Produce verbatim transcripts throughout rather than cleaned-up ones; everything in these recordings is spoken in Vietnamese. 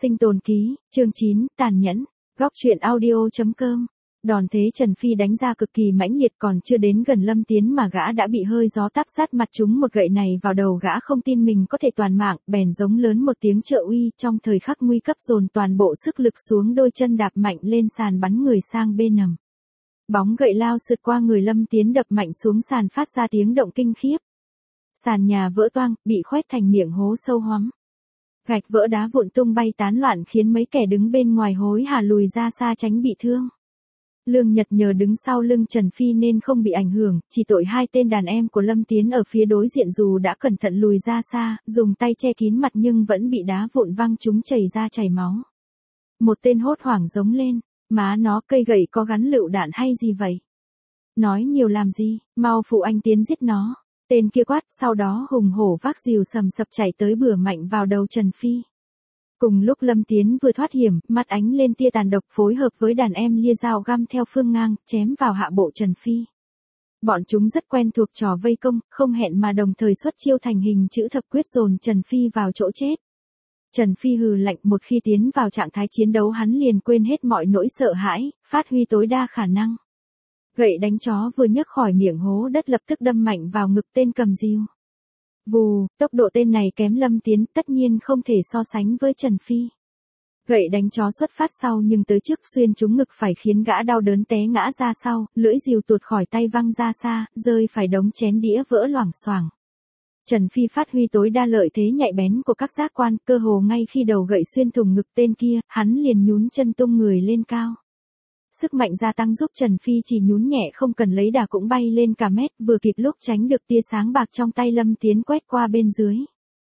Sinh tồn ký, chương chín, tàn nhẫn. Góc truyện audio chấm com. Đòn thế Trần Phi đánh ra cực kỳ mãnh liệt, còn chưa đến gần Lâm Tiến mà gã đã bị hơi gió táp sát mặt trúng một gậy này vào đầu. Gã không tin mình có thể toàn mạng, bèn giống lớn một tiếng trợ uy, trong thời khắc nguy cấp dồn toàn bộ sức lực xuống, đôi chân đạp mạnh lên sàn bắn người sang bên nằm. Bóng gậy lao sượt qua người Lâm Tiến đập mạnh xuống sàn, phát ra tiếng động kinh khiếp. Sàn nhà vỡ toang, bị khoét thành miệng hố sâu hoắm. Gạch vỡ đá vụn tung bay tán loạn, khiến mấy kẻ đứng bên ngoài hối hả lùi ra xa tránh bị thương. Lương Nhật nhờ đứng sau lưng Trần Phi nên không bị ảnh hưởng, chỉ tội hai tên đàn em của Lâm Tiến ở phía đối diện dù đã cẩn thận lùi ra xa, dùng tay che kín mặt nhưng vẫn bị đá vụn văng chúng chảy ra chảy máu. Một tên hốt hoảng giống lên, má nó, cây gậy có gắn lựu đạn hay gì vậy? Nói nhiều làm gì, mau phụ anh Tiến giết nó. Tên kia quát, sau đó hùng hổ vác rìu sầm sập chạy tới bừa mạnh vào đầu Trần Phi. Cùng lúc Lâm Tiến vừa thoát hiểm, mắt ánh lên tia tàn độc, phối hợp với đàn em lia dao găm theo phương ngang, chém vào hạ bộ Trần Phi. Bọn chúng rất quen thuộc trò vây công, không hẹn mà đồng thời xuất chiêu thành hình chữ thập quyết dồn Trần Phi vào chỗ chết. Trần Phi hừ lạnh, một khi tiến vào trạng thái chiến đấu hắn liền quên hết mọi nỗi sợ hãi, phát huy tối đa khả năng. Gậy đánh chó vừa nhấc khỏi miệng hố đất lập tức đâm mạnh vào ngực tên cầm rìu. Vù, tốc độ tên này kém Lâm Tiến, tất nhiên không thể so sánh với Trần Phi. Gậy đánh chó xuất phát sau nhưng tới trước xuyên trúng ngực phải, khiến gã đau đớn té ngã ra sau, lưỡi rìu tuột khỏi tay văng ra xa, rơi phải đống chén đĩa vỡ loảng xoảng. Trần Phi phát huy tối đa lợi thế nhạy bén của các giác quan, cơ hồ ngay khi đầu gậy xuyên thủng ngực tên kia, hắn liền nhún chân tung người lên cao. Sức mạnh gia tăng giúp Trần Phi chỉ nhún nhẹ không cần lấy đà cũng bay lên cả mét, vừa kịp lúc tránh được tia sáng bạc trong tay Lâm Tiến quét qua bên dưới.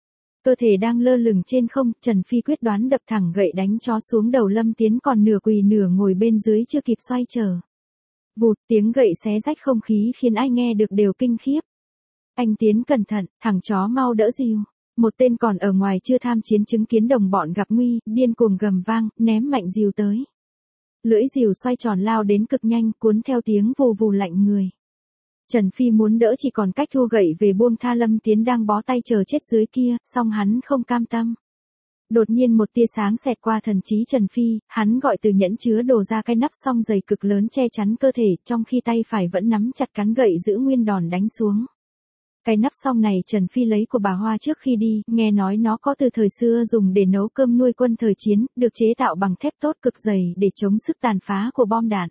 Cơ thể đang lơ lửng trên không, Trần Phi quyết đoán đập thẳng gậy đánh chó xuống đầu Lâm Tiến còn nửa quỳ nửa ngồi bên dưới chưa kịp xoay trở. Vụt, tiếng gậy xé rách không khí khiến ai nghe được đều kinh khiếp. Anh Tiến cẩn thận, thằng chó mau đỡ rìu. Một tên còn ở ngoài chưa tham chiến chứng kiến đồng bọn gặp nguy, điên cuồng gầm vang, ném mạnh rìu tới. Lưỡi rìu xoay tròn lao đến cực nhanh, cuốn theo tiếng vù vù lạnh người. Trần Phi muốn đỡ chỉ còn cách thu gậy về buông tha Lâm Tiến đang bó tay chờ chết dưới kia, song hắn không cam tâm. Đột nhiên một tia sáng xẹt qua thần trí Trần Phi, hắn gọi từ nhẫn chứa đồ ra cái nắp song dày cực lớn che chắn cơ thể, trong khi tay phải vẫn nắm chặt cán gậy giữ nguyên đòn đánh xuống. Cái nắp song này Trần Phi lấy của bà Hoa trước khi đi, nghe nói nó có từ thời xưa dùng để nấu cơm nuôi quân thời chiến, được chế tạo bằng thép tốt cực dày để chống sức tàn phá của bom đạn.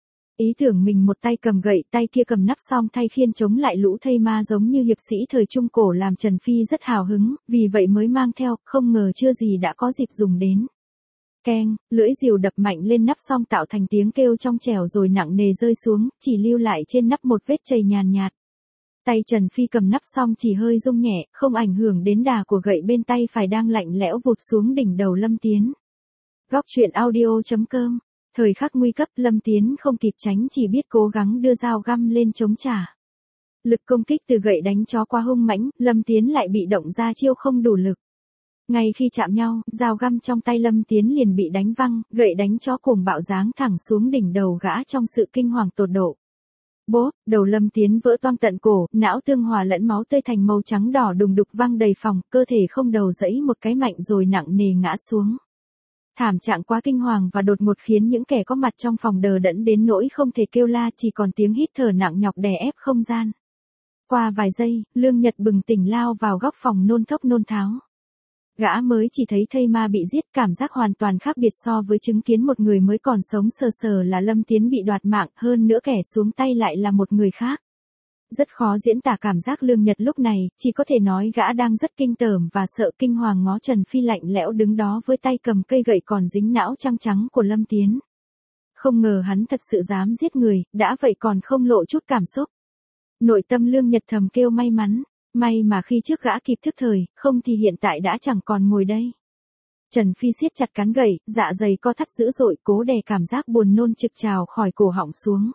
Ý tưởng mình một tay cầm gậy, tay kia cầm nắp song thay khiên chống lại lũ thây ma giống như hiệp sĩ thời Trung Cổ làm Trần Phi rất hào hứng, vì vậy mới mang theo, không ngờ chưa gì đã có dịp dùng đến. Keng, lưỡi rìu đập mạnh lên nắp song tạo thành tiếng kêu trong trẻo rồi nặng nề rơi xuống, chỉ lưu lại trên nắp một vết chày nhàn nhạt. Tay Trần Phi cầm nắp xong chỉ hơi rung nhẹ, không ảnh hưởng đến đà của gậy bên tay phải đang lạnh lẽo vụt xuống đỉnh đầu Lâm Tiến. Góc truyện audio chấm com. Thời khắc nguy cấp Lâm Tiến không kịp tránh, chỉ biết cố gắng đưa dao găm lên chống trả. Lực công kích từ gậy đánh chó quá hung mãnh, Lâm Tiến lại bị động ra chiêu không đủ lực. Ngay khi chạm nhau, dao găm trong tay Lâm Tiến liền bị đánh văng, gậy đánh chó cuồng bạo giáng thẳng xuống đỉnh đầu gã trong sự kinh hoàng tột độ. Bố, đầu Lâm Tiến vỡ toang tận cổ, não tương hòa lẫn máu tươi thành màu trắng đỏ đùng đục văng đầy phòng, cơ thể không đầu dẫy một cái mạnh rồi nặng nề ngã xuống. Thảm trạng quá kinh hoàng và đột ngột khiến những kẻ có mặt trong phòng đờ đẫn đến nỗi không thể kêu la, chỉ còn tiếng hít thở nặng nhọc đè ép không gian. Qua vài giây, Lương Nhật bừng tỉnh lao vào góc phòng nôn thốc nôn tháo. Gã mới chỉ thấy thây ma bị giết, cảm giác hoàn toàn khác biệt so với chứng kiến một người mới còn sống sờ sờ là Lâm Tiến bị đoạt mạng, hơn nữa kẻ xuống tay lại là một người khác. Rất khó diễn tả cảm giác Lương Nhật lúc này, chỉ có thể nói gã đang rất kinh tởm và sợ kinh hoàng ngó Trần Phi lạnh lẽo đứng đó với tay cầm cây gậy còn dính não trắng trắng của Lâm Tiến. Không ngờ hắn thật sự dám giết người, đã vậy còn không lộ chút cảm xúc. Nội tâm Lương Nhật thầm kêu may mắn. May mà khi trước gã kịp thức thời, không thì hiện tại đã chẳng còn ngồi đây. Trần Phi siết chặt cán gậy, dạ dày co thắt dữ dội, cố đè cảm giác buồn nôn trực trào khỏi cổ họng xuống.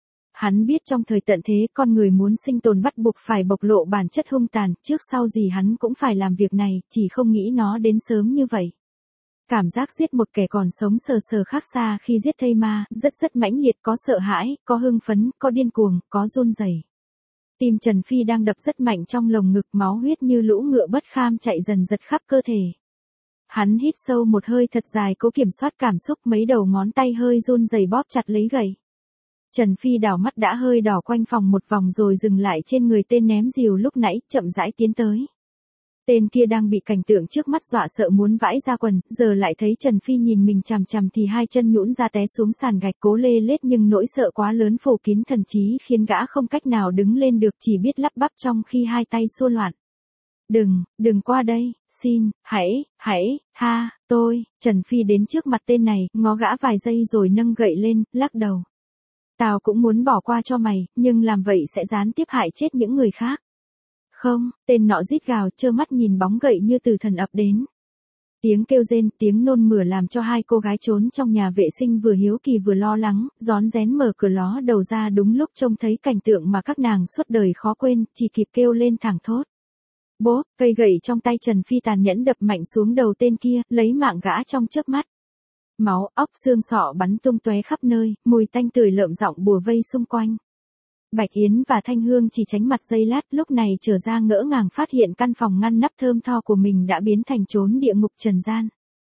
Hắn biết trong thời tận thế con người muốn sinh tồn bắt buộc phải bộc lộ bản chất hung tàn, trước sau gì hắn cũng phải làm việc này, chỉ không nghĩ nó đến sớm như vậy. Cảm giác giết một kẻ còn sống sờ sờ khác xa khi giết thây ma, rất rất mãnh liệt, có sợ hãi, có hưng phấn, có điên cuồng, có run rẩy. Tim Trần Phi đang đập rất mạnh trong lồng ngực, máu huyết như lũ ngựa bất kham chạy dần dật khắp cơ thể. Hắn hít sâu một hơi thật dài cố kiểm soát cảm xúc, mấy đầu ngón tay hơi run rẩy bóp chặt lấy gậy. Trần Phi đảo mắt đã hơi đỏ quanh phòng một vòng rồi dừng lại trên người tên ném rìu lúc nãy, chậm rãi tiến tới. Tên kia đang bị cảnh tượng trước mắt dọa sợ muốn vãi ra quần, giờ lại thấy Trần Phi nhìn mình chằm chằm thì hai chân nhũn ra té xuống sàn gạch, cố lê lết nhưng nỗi sợ quá lớn phủ kín thần trí khiến gã không cách nào đứng lên được, chỉ biết lắp bắp trong khi hai tay xua loạn. Đừng, đừng qua đây, xin, hãy, hãy, ha, tôi, Trần Phi đến trước mặt tên này, ngó gã vài giây rồi nâng gậy lên, lắc đầu. Tao cũng muốn bỏ qua cho mày, nhưng làm vậy sẽ gián tiếp hại chết những người khác. Không, tên nọ rít gào, trơ mắt nhìn bóng gậy như từ thần ập đến. Tiếng kêu rên, tiếng nôn mửa làm cho hai cô gái trốn trong nhà vệ sinh vừa hiếu kỳ vừa lo lắng, rón rén mở cửa ló đầu ra đúng lúc trông thấy cảnh tượng mà các nàng suốt đời khó quên, chỉ kịp kêu lên thảng thốt. Bố, cây gậy trong tay Trần Phi tàn nhẫn đập mạnh xuống đầu tên kia, lấy mạng gã trong chớp mắt. Máu, óc, xương sọ bắn tung tóe khắp nơi, mùi tanh tưởi lợm giọng bùa vây xung quanh. Bạch Yến và Thanh Hương chỉ tránh mặt giây lát, lúc này trở ra ngỡ ngàng phát hiện căn phòng ngăn nắp thơm tho của mình đã biến thành chốn địa ngục trần gian.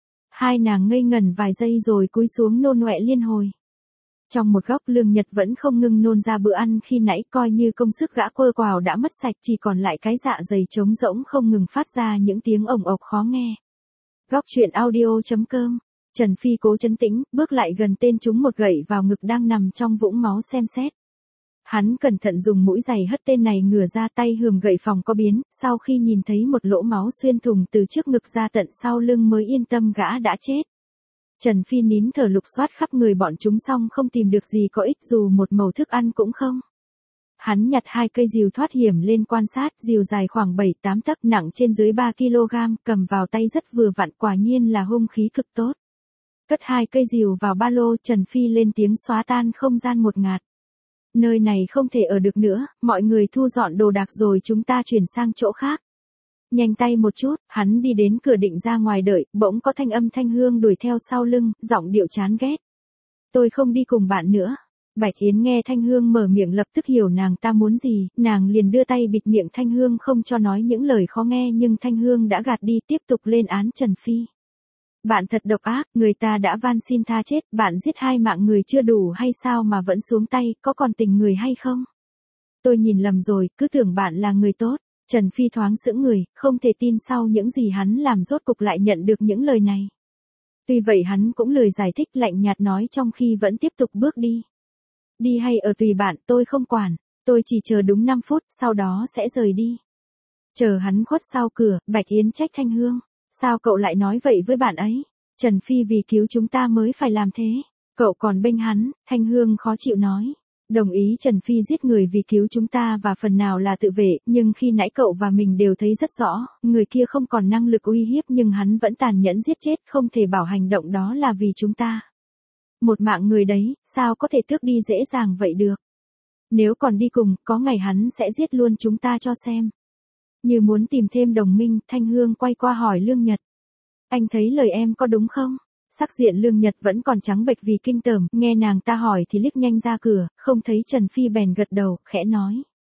Hai nàng ngây ngẩn vài giây rồi cúi xuống nôn ọe liên hồi. Trong một góc Lương Nhật vẫn không ngừng nôn ra bữa ăn khi nãy, coi như công sức gã quơ quào đã mất sạch, chỉ còn lại cái dạ dày trống rỗng không ngừng phát ra những tiếng ồng ộc khó nghe. Góc truyện audio chấm com. Trần Phi cố trấn tĩnh, bước lại gần tên trúng một gậy vào ngực đang nằm trong vũng máu xem xét. Hắn cẩn thận dùng mũi giày hất tên này ngửa ra, tay hườm gậy phòng có biến, sau khi nhìn thấy một lỗ máu xuyên thủng từ trước ngực ra tận sau lưng mới yên tâm gã đã chết. Trần Phi nín thở lục soát khắp người bọn chúng xong không tìm được gì có ích, dù một mẩu thức ăn cũng không. Hắn nhặt hai cây rìu thoát hiểm lên quan sát, rìu dài khoảng bảy tám tấc, nặng trên dưới ba ki lô gam, cầm vào tay rất vừa vặn, quả nhiên là hung khí cực tốt. Cất hai cây rìu vào ba lô, Trần Phi lên tiếng xóa tan không gian một ngạt. Nơi này không thể ở được nữa, mọi người thu dọn đồ đạc rồi chúng ta chuyển sang chỗ khác. Nhanh tay một chút, hắn đi đến cửa định ra ngoài đợi, bỗng có thanh âm Thanh Hương đuổi theo sau lưng, giọng điệu chán ghét. Tôi không đi cùng bạn nữa. Bạch Yến nghe Thanh Hương mở miệng lập tức hiểu nàng ta muốn gì, nàng liền đưa tay bịt miệng Thanh Hương không cho nói những lời khó nghe, nhưng Thanh Hương đã gạt đi, tiếp tục lên án Trần Phi. Bạn thật độc ác, người ta đã van xin tha chết, bạn giết hai mạng người chưa đủ hay sao mà vẫn xuống tay, có còn tình người hay không? Tôi nhìn lầm rồi, cứ tưởng bạn là người tốt. Trần Phi thoáng sững người, không thể tin sau những gì hắn làm rốt cục lại nhận được những lời này. Tuy vậy hắn cũng lười giải thích, lạnh nhạt nói trong khi vẫn tiếp tục bước đi. Đi hay ở tùy bạn, tôi không quản, tôi chỉ chờ đúng năm phút, sau đó sẽ rời đi. Chờ hắn khuất sau cửa, Bạch Yến trách Thanh Hương. Sao cậu lại nói vậy với bạn ấy? Trần Phi vì cứu chúng ta mới phải làm thế. Cậu còn bênh hắn, Thanh Hương khó chịu nói. Đồng ý Trần Phi giết người vì cứu chúng ta và phần nào là tự vệ, nhưng khi nãy cậu và mình đều thấy rất rõ, người kia không còn năng lực uy hiếp nhưng hắn vẫn tàn nhẫn giết chết, không thể bảo hành động đó là vì chúng ta. Một mạng người đấy, sao có thể tước đi dễ dàng vậy được? Nếu còn đi cùng, có ngày hắn sẽ giết luôn chúng ta cho xem. Như muốn tìm thêm đồng minh, Thanh Hương quay qua hỏi Lương Nhật. Anh thấy lời em có đúng không? Sắc diện Lương Nhật vẫn còn trắng bệch vì kinh tởm, nghe nàng ta hỏi thì liếc nhanh ra cửa, không thấy Trần Phi bèn gật đầu, khẽ nói.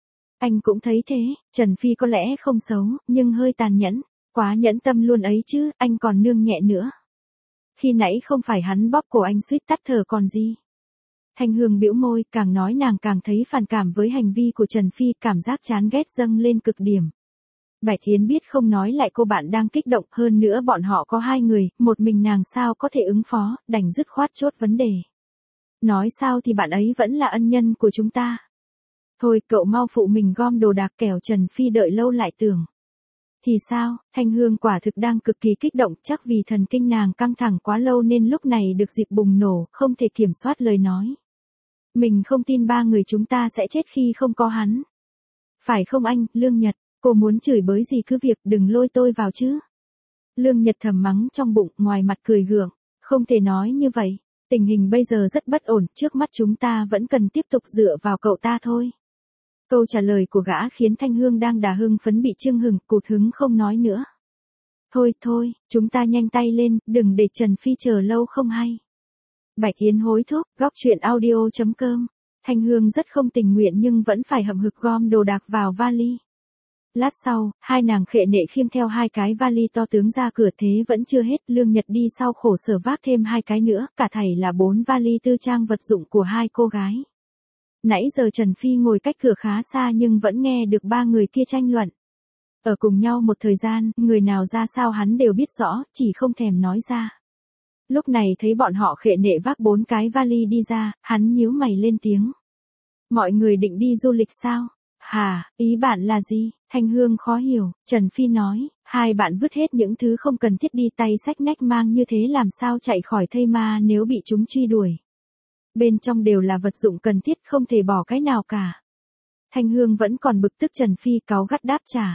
Anh cũng thấy thế, Trần Phi có lẽ không xấu, nhưng hơi tàn nhẫn, quá nhẫn tâm luôn ấy chứ, anh còn nương nhẹ nữa. Khi nãy không phải hắn bóp cổ anh suýt tắt thở còn gì. Thanh Hương bĩu môi, càng nói nàng càng thấy phản cảm với hành vi của Trần Phi, cảm giác chán ghét dâng lên cực điểm. Bạch Yến biết không nói lại cô bạn đang kích động, hơn nữa bọn họ có hai người, một mình nàng sao có thể ứng phó, đành dứt khoát chốt vấn đề. Nói sao thì bạn ấy vẫn là ân nhân của chúng ta. Thôi cậu mau phụ mình gom đồ đạc kẻo Trần Phi đợi lâu lại tưởng. Thì sao, Thanh Hương quả thực đang cực kỳ kích động, chắc vì thần kinh nàng căng thẳng quá lâu nên lúc này được dịp bùng nổ, không thể kiểm soát lời nói. Mình không tin ba người chúng ta sẽ chết khi không có hắn. Phải không anh, Lương Nhật? Cô muốn chửi bới gì cứ việc, đừng lôi tôi vào chứ. Lương Nhật thầm mắng trong bụng, ngoài mặt cười gượng. Không thể nói như vậy. Tình hình bây giờ rất bất ổn, trước mắt chúng ta vẫn cần tiếp tục dựa vào cậu ta thôi. Câu trả lời của gã khiến Thanh Hương đang đà hưng phấn bị chưng hừng, cụt hứng không nói nữa. Thôi thôi, chúng ta nhanh tay lên, đừng để Trần Phi chờ lâu không hay. Bạch Yến hối thúc, góc truyện audio chấm com. Thanh Hương rất không tình nguyện nhưng vẫn phải hậm hực gom đồ đạc vào vali. Lát sau, hai nàng khệ nệ khiêng theo hai cái vali to tướng ra cửa, thế vẫn chưa hết, Lương Nhật đi sau khổ sở vác thêm hai cái nữa, cả thảy là bốn vali tư trang vật dụng của hai cô gái. Nãy giờ Trần Phi ngồi cách cửa khá xa nhưng vẫn nghe được ba người kia tranh luận. Ở cùng nhau một thời gian, người nào ra sao hắn đều biết rõ, chỉ không thèm nói ra. Lúc này thấy bọn họ khệ nệ vác bốn cái vali đi ra, hắn nhíu mày lên tiếng. Mọi người định đi du lịch sao? Hà, ý bạn là gì? Thanh Hương khó hiểu, Trần Phi nói, hai bạn vứt hết những thứ không cần thiết đi, tay xách nách mang như thế làm sao chạy khỏi thây ma nếu bị chúng truy đuổi. Bên trong đều là vật dụng cần thiết, không thể bỏ cái nào cả. Thanh Hương vẫn còn bực tức, Trần Phi cáu gắt đáp trả.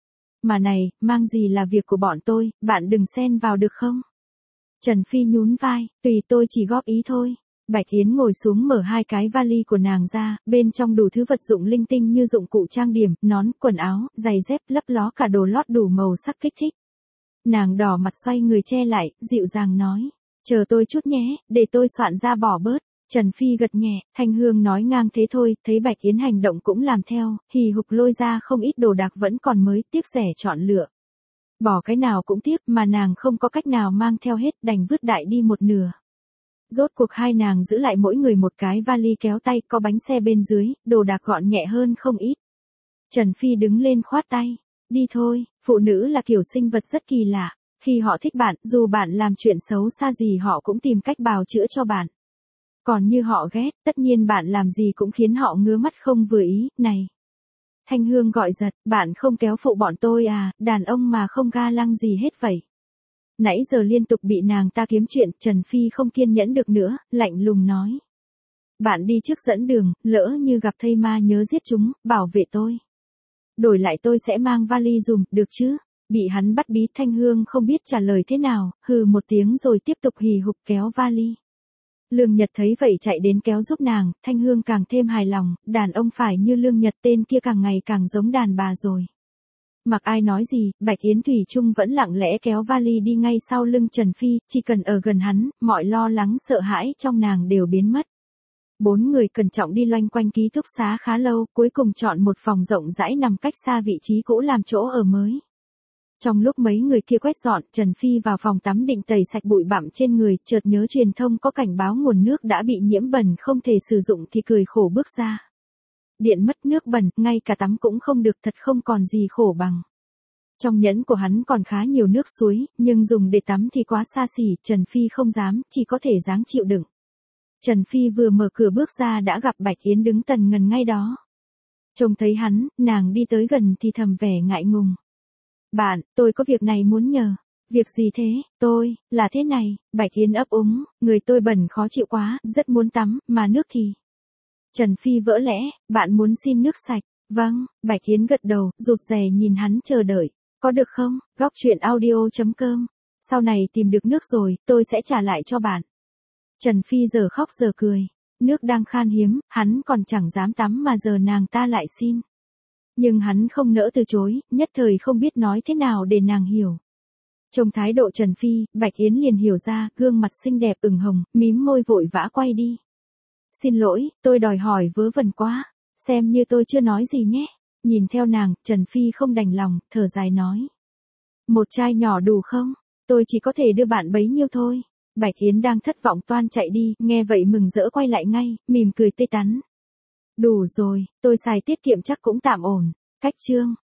Mà này, mang gì là việc của bọn tôi, bạn đừng xen vào được không? Trần Phi nhún vai, tùy tôi chỉ góp ý thôi. Bạch Yến ngồi xuống mở hai cái vali của nàng ra, bên trong đủ thứ vật dụng linh tinh như dụng cụ trang điểm, nón, quần áo, giày dép, lấp ló cả đồ lót đủ màu sắc kích thích. Nàng đỏ mặt xoay người che lại, dịu dàng nói, chờ tôi chút nhé, để tôi soạn ra bỏ bớt. Trần Phi gật nhẹ, Thanh Hương nói ngang thế thôi, thấy Bạch Yến hành động cũng làm theo, hì hục lôi ra không ít đồ đạc vẫn còn mới, tiếc rẻ chọn lựa. Bỏ cái nào cũng tiếc, mà nàng không có cách nào mang theo hết, đành vứt đại đi một nửa. Rốt cuộc hai nàng giữ lại mỗi người một cái vali kéo tay, có bánh xe bên dưới, đồ đạc gọn nhẹ hơn không ít. Trần Phi đứng lên khoát tay, đi thôi, phụ nữ là kiểu sinh vật rất kỳ lạ, khi họ thích bạn, dù bạn làm chuyện xấu xa gì họ cũng tìm cách bào chữa cho bạn. Còn như họ ghét, tất nhiên bạn làm gì cũng khiến họ ngứa mắt không vừa ý, này. Thanh Hương gọi giật, bạn không kéo phụ bọn tôi à, đàn ông mà không ga lăng gì hết vậy. Nãy giờ liên tục bị nàng ta kiếm chuyện, Trần Phi không kiên nhẫn được nữa, lạnh lùng nói. Bạn đi trước dẫn đường, lỡ như gặp thây ma nhớ giết chúng, bảo vệ tôi. Đổi lại tôi sẽ mang vali dùm, được chứ? Bị hắn bắt bí, Thanh Hương không biết trả lời thế nào, hừ một tiếng rồi tiếp tục hì hục kéo vali. Lương Nhật thấy vậy chạy đến kéo giúp nàng, Thanh Hương càng thêm hài lòng, đàn ông phải như Lương Nhật, tên kia càng ngày càng giống đàn bà rồi. Mặc ai nói gì, Bạch Yến thủy chung vẫn lặng lẽ kéo vali đi ngay sau lưng Trần Phi, chỉ cần ở gần hắn, mọi lo lắng sợ hãi trong nàng đều biến mất. Bốn người cẩn trọng đi loanh quanh ký túc xá khá lâu, cuối cùng chọn một phòng rộng rãi nằm cách xa vị trí cũ làm chỗ ở mới. Trong lúc mấy người kia quét dọn, Trần Phi vào phòng tắm định tẩy sạch bụi bặm trên người, chợt nhớ truyền thông có cảnh báo nguồn nước đã bị nhiễm bẩn không thể sử dụng thì cười khổ bước ra. Điện mất nước bẩn, ngay cả tắm cũng không được, thật không còn gì khổ bằng. Trong nhẫn của hắn còn khá nhiều nước suối, nhưng dùng để tắm thì quá xa xỉ, Trần Phi không dám, chỉ có thể dáng chịu đựng. Trần Phi vừa mở cửa bước ra đã gặp Bạch Yến đứng tần ngần ngay đó. Trông thấy hắn, nàng đi tới gần thì thầm vẻ ngại ngùng. Bạn, tôi có việc này muốn nhờ. Việc gì thế? Tôi, là thế này, Bạch Yến ấp úng, người tôi bẩn khó chịu quá, rất muốn tắm, mà nước thì... Trần Phi vỡ lẽ, bạn muốn xin nước sạch. Vâng, Bạch Yến gật đầu, rụt rè nhìn hắn chờ đợi. Có được không? Góc truyện audio chấm com. Sau này tìm được nước rồi, tôi sẽ trả lại cho bạn. Trần Phi giờ khóc giờ cười. Nước đang khan hiếm, hắn còn chẳng dám tắm mà giờ nàng ta lại xin. Nhưng hắn không nỡ từ chối, nhất thời không biết nói thế nào để nàng hiểu. Trong thái độ Trần Phi, Bạch Yến liền hiểu ra, gương mặt xinh đẹp ửng hồng, mím môi vội vã quay đi. Xin lỗi, tôi đòi hỏi vớ vẩn quá, xem như tôi chưa nói gì nhé. Nhìn theo nàng, Trần Phi không đành lòng, thở dài nói. Một chai nhỏ đủ không? Tôi chỉ có thể đưa bạn bấy nhiêu thôi. Bạch Yến đang thất vọng toan chạy đi, nghe vậy mừng rỡ quay lại ngay, mỉm cười tươi tắn. Đủ rồi, tôi xài tiết kiệm chắc cũng tạm ổn. Cách chương.